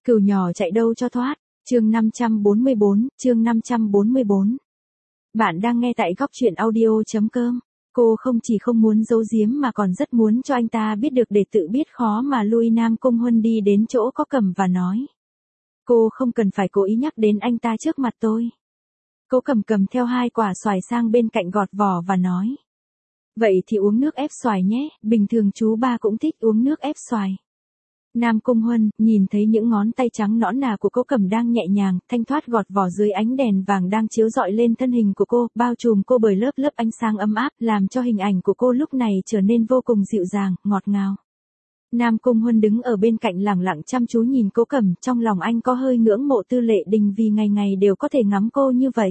Cừu nhỏ chạy đâu cho thoát. Chương 544. Bạn đang nghe tại góc truyện audio.com. Cô không chỉ không muốn giấu giếm mà còn rất muốn cho anh ta biết được để tự biết khó mà lui Nam Cung Huân đi đến chỗ Có Cẩm và nói. Cô không cần phải cố ý nhắc đến anh ta trước mặt tôi. Cố Cẩm cầm theo 2 quả xoài sang bên cạnh gọt vỏ và nói. Vậy thì uống nước ép xoài nhé, bình thường chú ba cũng thích uống nước ép xoài. Nam Cung Huân nhìn thấy những ngón tay trắng nõn nà của Cố Cẩm đang nhẹ nhàng, thanh thoát gọt vỏ dưới ánh đèn vàng đang chiếu rọi lên thân hình của cô, bao trùm cô bởi lớp lớp ánh sáng ấm áp, làm cho hình ảnh của cô lúc này trở nên vô cùng dịu dàng, ngọt ngào. Nam Cung Huân đứng ở bên cạnh lẳng lặng chăm chú nhìn Cố Cẩm, trong lòng anh có hơi ngưỡng mộ Tư Lệ Đình vì ngày ngày đều có thể ngắm cô như vậy.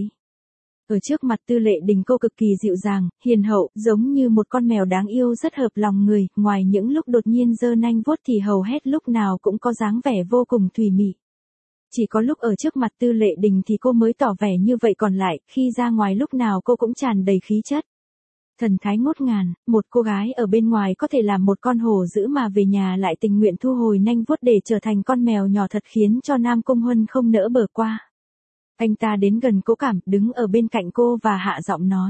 Ở trước mặt Tư Lệ Đình cô cực kỳ dịu dàng, hiền hậu, giống như một con mèo đáng yêu rất hợp lòng người, ngoài những lúc đột nhiên giơ nanh vuốt thì hầu hết lúc nào cũng có dáng vẻ vô cùng thùy mị. Chỉ có lúc ở trước mặt Tư Lệ Đình thì cô mới tỏ vẻ như vậy, còn lại, khi ra ngoài lúc nào cô cũng tràn đầy khí chất. Thần thái ngút ngàn, một cô gái ở bên ngoài có thể làm một con hổ dữ mà về nhà lại tình nguyện thu hồi nanh vuốt để trở thành con mèo nhỏ thật khiến cho Nam Cung Huân không nỡ bờ qua. Anh ta đến gần Cố Cẩm, đứng ở bên cạnh cô và hạ giọng nói.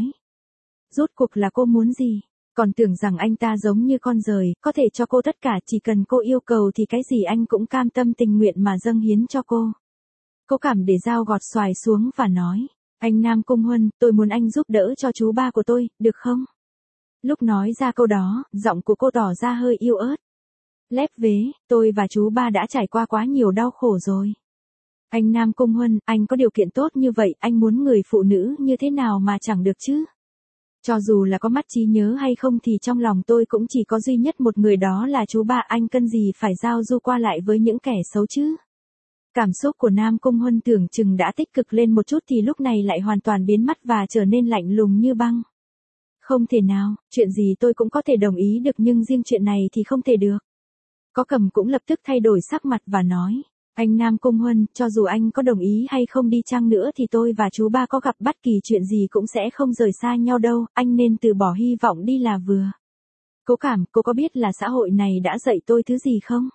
Rốt cuộc là cô muốn gì? Còn tưởng rằng anh ta giống như con giời, có thể cho cô tất cả, chỉ cần cô yêu cầu thì cái gì anh cũng cam tâm tình nguyện mà dâng hiến cho cô. Cố Cẩm để dao gọt xoài xuống và nói. Anh Nam Cung Huân, tôi muốn anh giúp đỡ cho chú ba của tôi, được không? Lúc nói ra câu đó, giọng của cô tỏ ra hơi yếu ớt. Lép vế, tôi và chú ba đã trải qua quá nhiều đau khổ rồi. Anh Nam Cung Huân, anh có điều kiện tốt như vậy, anh muốn người phụ nữ như thế nào mà chẳng được chứ? Cho dù là có mắt trí nhớ hay không thì trong lòng tôi cũng chỉ có duy nhất một người, đó là chú ba, anh cần gì phải giao du qua lại với những kẻ xấu chứ? Cảm xúc của Nam Cung Huân tưởng chừng đã tích cực lên một chút thì lúc này lại hoàn toàn biến mất và trở nên lạnh lùng như băng. Không thể nào, chuyện gì tôi cũng có thể đồng ý được nhưng riêng chuyện này thì không thể được. Có Cẩm cũng lập tức thay đổi sắc mặt và nói. Anh Nam Cung Huân, cho dù anh có đồng ý hay không đi chăng nữa thì tôi và chú ba có gặp bất kỳ chuyện gì cũng sẽ không rời xa nhau đâu, anh nên từ bỏ hy vọng đi là vừa. Cố Cẩm, cô có biết là xã hội này đã dạy tôi thứ gì không?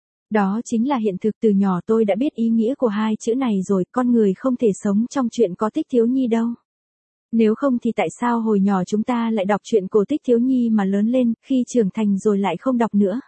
Đó chính là hiện thực, từ nhỏ tôi đã biết ý nghĩa của 2 chữ này rồi, con người không thể sống trong chuyện có tích thiếu nhi đâu. Nếu không thì tại sao hồi nhỏ chúng ta lại đọc chuyện cổ tích thiếu nhi mà lớn lên, khi trưởng thành rồi lại không đọc nữa?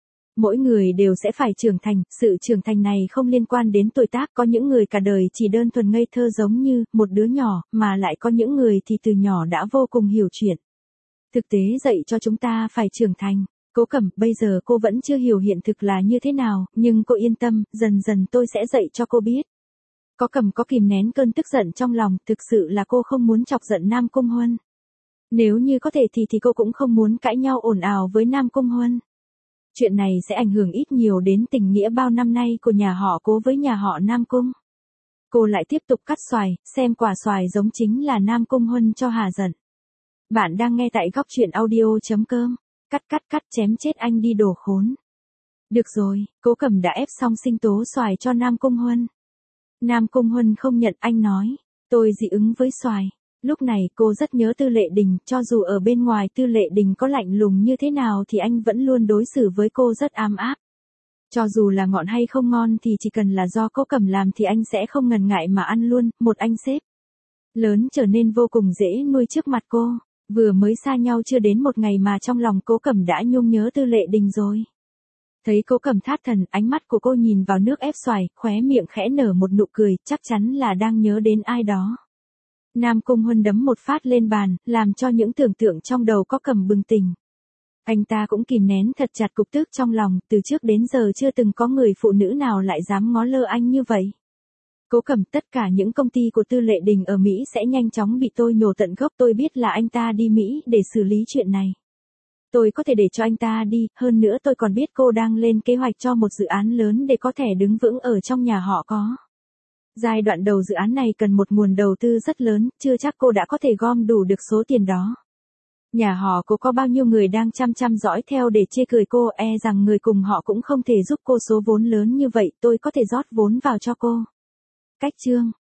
Mỗi người đều sẽ phải trưởng thành, sự trưởng thành này không liên quan đến tuổi tác, có những người cả đời chỉ đơn thuần ngây thơ giống như một đứa nhỏ, mà lại có những người thì từ nhỏ đã vô cùng hiểu chuyện. Thực tế dạy cho chúng ta phải trưởng thành. Cố Cẩm, bây giờ cô vẫn chưa hiểu hiện thực là như thế nào, nhưng cô yên tâm, dần dần tôi sẽ dạy cho cô biết. Có Cẩm có kìm nén cơn tức giận trong lòng, thực sự là cô không muốn chọc giận Nam Cung Huân. Nếu như có thể thì cô cũng không muốn cãi nhau ồn ào với Nam Cung Huân. Chuyện này sẽ ảnh hưởng ít nhiều đến tình nghĩa bao năm nay của nhà họ Cố với nhà họ Nam Cung. Cô lại tiếp tục cắt xoài, xem quả xoài giống chính là Nam Cung Huân cho hà giận. Bạn đang nghe tại góc truyện audio.com. Cắt, chém chết anh đi đồ khốn. Được rồi, Cố Cẩm đã ép xong sinh tố xoài cho Nam Cung Huân. Nam Cung Huân không nhận, anh nói. Tôi dị ứng với xoài. Lúc này cô rất nhớ Tư Lệ Đình, cho dù ở bên ngoài Tư Lệ Đình có lạnh lùng như thế nào thì anh vẫn luôn đối xử với cô rất ấm áp. Cho dù là ngọt hay không ngon thì chỉ cần là do Cố Cẩm làm thì anh sẽ không ngần ngại mà ăn luôn, một anh sếp lớn trở nên vô cùng dễ nuôi trước mặt cô. Vừa mới xa nhau chưa đến một ngày mà trong lòng Cố Cẩm đã nhung nhớ Tư Lệ Đình rồi. Thấy Cố Cẩm thất thần, ánh mắt của cô nhìn vào nước ép xoài, khóe miệng khẽ nở một nụ cười, chắc chắn là đang nhớ đến ai đó. Nam Cung Huân đấm một phát lên bàn, làm cho những tưởng tượng trong đầu Cố Cẩm bừng tỉnh. Anh ta cũng kìm nén thật chặt cục tức trong lòng, từ trước đến giờ chưa từng có người phụ nữ nào lại dám ngó lơ anh như vậy. Cố Cẩm, tất cả những công ty của Tư Lệ Đình ở Mỹ sẽ nhanh chóng bị tôi nhổ tận gốc, tôi biết là anh ta đi Mỹ để xử lý chuyện này. Tôi có thể để cho anh ta đi, hơn nữa tôi còn biết cô đang lên kế hoạch cho một dự án lớn để có thể đứng vững ở trong nhà họ có. Giai đoạn đầu dự án này cần một nguồn đầu tư rất lớn, chưa chắc cô đã có thể gom đủ được số tiền đó. Nhà họ cô có bao nhiêu người đang chăm dõi theo để chê cười cô, rằng người cùng họ cũng không thể giúp cô số vốn lớn như vậy, tôi có thể rót vốn vào cho cô. Cách chương